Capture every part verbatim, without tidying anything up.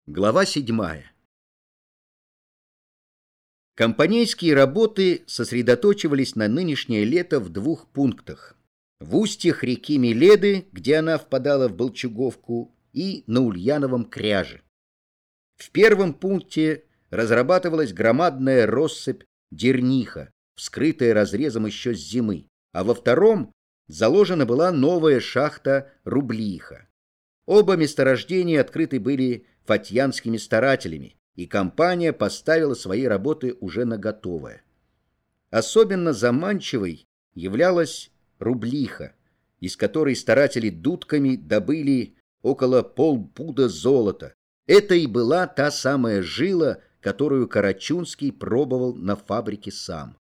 Глава седьмая. Компанейские работы сосредоточивались на нынешнее лето в двух пунктах: в устьях реки Миледы, где она впадала в Болчуговку, и на Ульяновом кряже. В первом пункте разрабатывалась громадная россыпь Дерниха, вскрытая разрезом еще с зимы, а во втором заложена была новая шахта Рублиха. Оба месторождения открыты были фатьянскими старателями, и компания поставила свои работы уже на готовое. Особенно заманчивой являлась Рублиха, из которой старатели дудками добыли около полпуда золота. Это и была та самая жила, которую Карачунский пробовал на фабрике сам.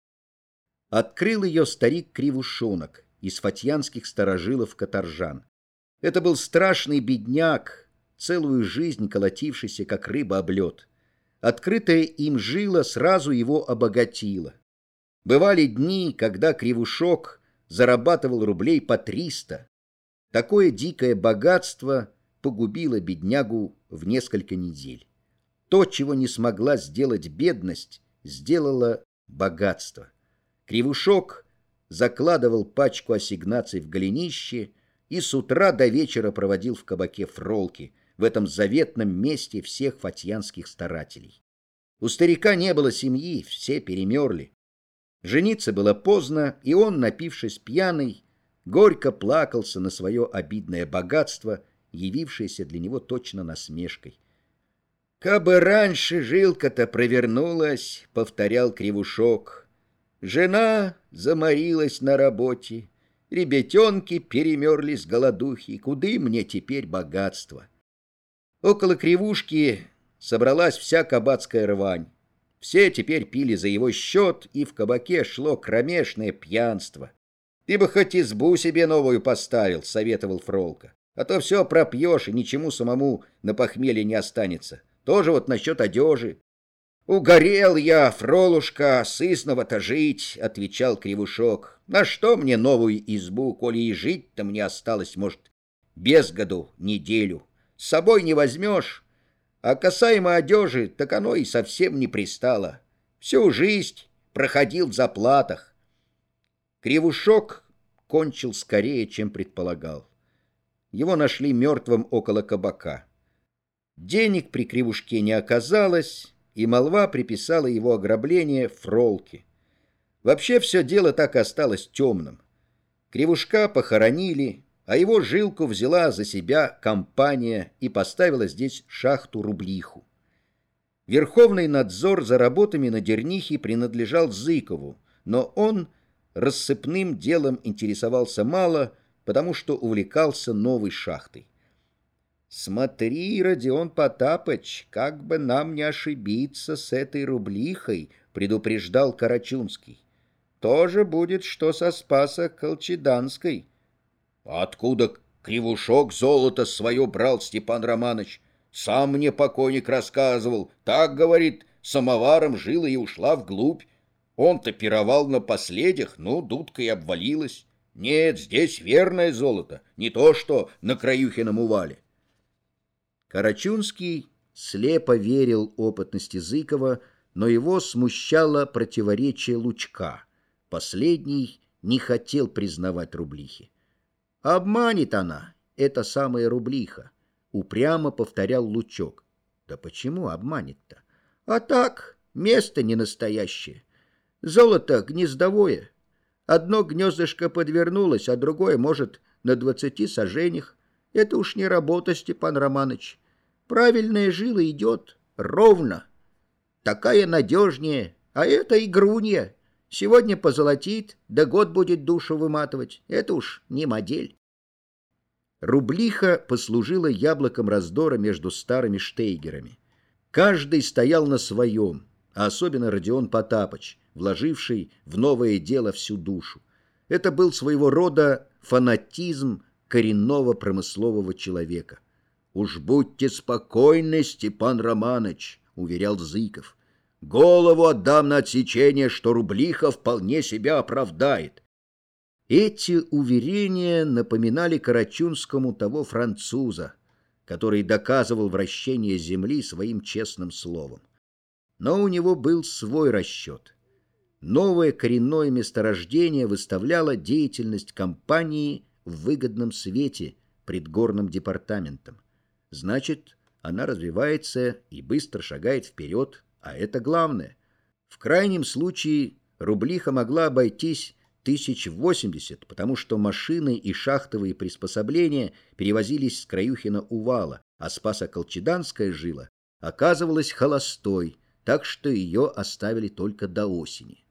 Открыл ее старик Кривушонок из фатьянских старожилов каторжан. Это был страшный бедняк, целую жизнь колотившийся, как рыба об лед. Открытая им жила сразу его обогатила. Бывали дни, когда Кривушок зарабатывал рублей по триста. Такое дикое богатство погубило беднягу в несколько недель. То, чего не смогла сделать бедность, сделала богатство. Кривушок закладывал пачку ассигнаций в голенище и с утра до вечера проводил в кабаке Фролки, в этом заветном месте всех фатьянских старателей. У старика не было семьи, все перемерли. Жениться было поздно, и он, напившись пьяный, горько плакался на свое обидное богатство, явившееся для него точно насмешкой. «Кабы раньше жилка-то провернулась», — повторял Кривушок. «Жена заморилась на работе, ребятенки перемерли с голодухи, куды мне теперь богатство?» Около Кривушки собралась вся кабацкая рвань. Все теперь пили за его счет, и в кабаке шло кромешное пьянство. «Ты бы хоть избу себе новую поставил», — советовал Фролка. «А то все пропьешь, и ничему самому на похмелье не останется. Тоже вот насчет одежи». «Угорел я, Фролушка, сысного-то жить», — отвечал Кривушок. «На что мне новую избу, коли и жить-то мне осталось, может, без году неделю? С собой не возьмешь. А касаемо одежи, так оно и совсем не пристало. Всю жизнь проходил в заплатах». Кривушок кончил скорее, чем предполагал. Его нашли мертвым около кабака. Денег при Кривушке не оказалось, и молва приписала его ограбление Фролке. Вообще все дело так и осталось темным. Кривушка похоронили, а его жилку взяла за себя компания и поставила здесь шахту Рублиху. Верховный надзор за работами на Дернихе принадлежал Зыкову, но он рассыпным делом интересовался мало, потому что увлекался новой шахтой. «Смотри, Родион Потапыч, как бы нам не ошибиться с этой Рублихой», — предупреждал Карачунский. «Тоже будет, что со Спаса Колчеданской». «Откуда Кривушок золото свое брал, Степан Романович? Сам мне покойник рассказывал. Так, говорит, самоваром жила и ушла вглубь. Он-то пировал на последних, ну, дудка и обвалилась. Нет, здесь верное золото, не то что на Краюхином увале». Карачунский слепо верил опытности Зыкова, но его смущало противоречие Лучка. Последний не хотел признавать Рублихи. «Обманет она, эта самая Рублиха», — упрямо повторял Лучок. «Да почему обманет-то? А так, место не настоящее. Золото гнездовое. Одно гнездышко подвернулось, а другое, может, на двадцати саженях. Это уж не работа, Степан Романович. Правильная жила идет ровно. Такая надежнее, а это игрунья. Сегодня позолотит, да год будет душу выматывать. Это уж не модель». Рублиха послужила яблоком раздора между старыми штейгерами. Каждый стоял на своем, а особенно Родион Потапыч, вложивший в новое дело всю душу. Это был своего рода фанатизм коренного промыслового человека. «Уж будьте спокойны, Степан Романович», — уверял Зыков. «Голову отдам на отсечение, что Рублиха вполне себя оправдает». Эти уверения напоминали Карачунскому того француза. который доказывал вращение Земли своим честным словом. Но у него был свой расчет. Новое коренное месторождение выставляло деятельность компании в выгодном свете пред горным департаментом. Значит, она развивается и быстро шагает вперед, а это главное. В крайнем случае рублиха могла обойтись тысяч восемьдесят, потому что машины и шахтовые приспособления перевозились с Краюхина-Увала, а Спасо-Колчеданская жила оказывалась холостой, так что ее оставили только до осени.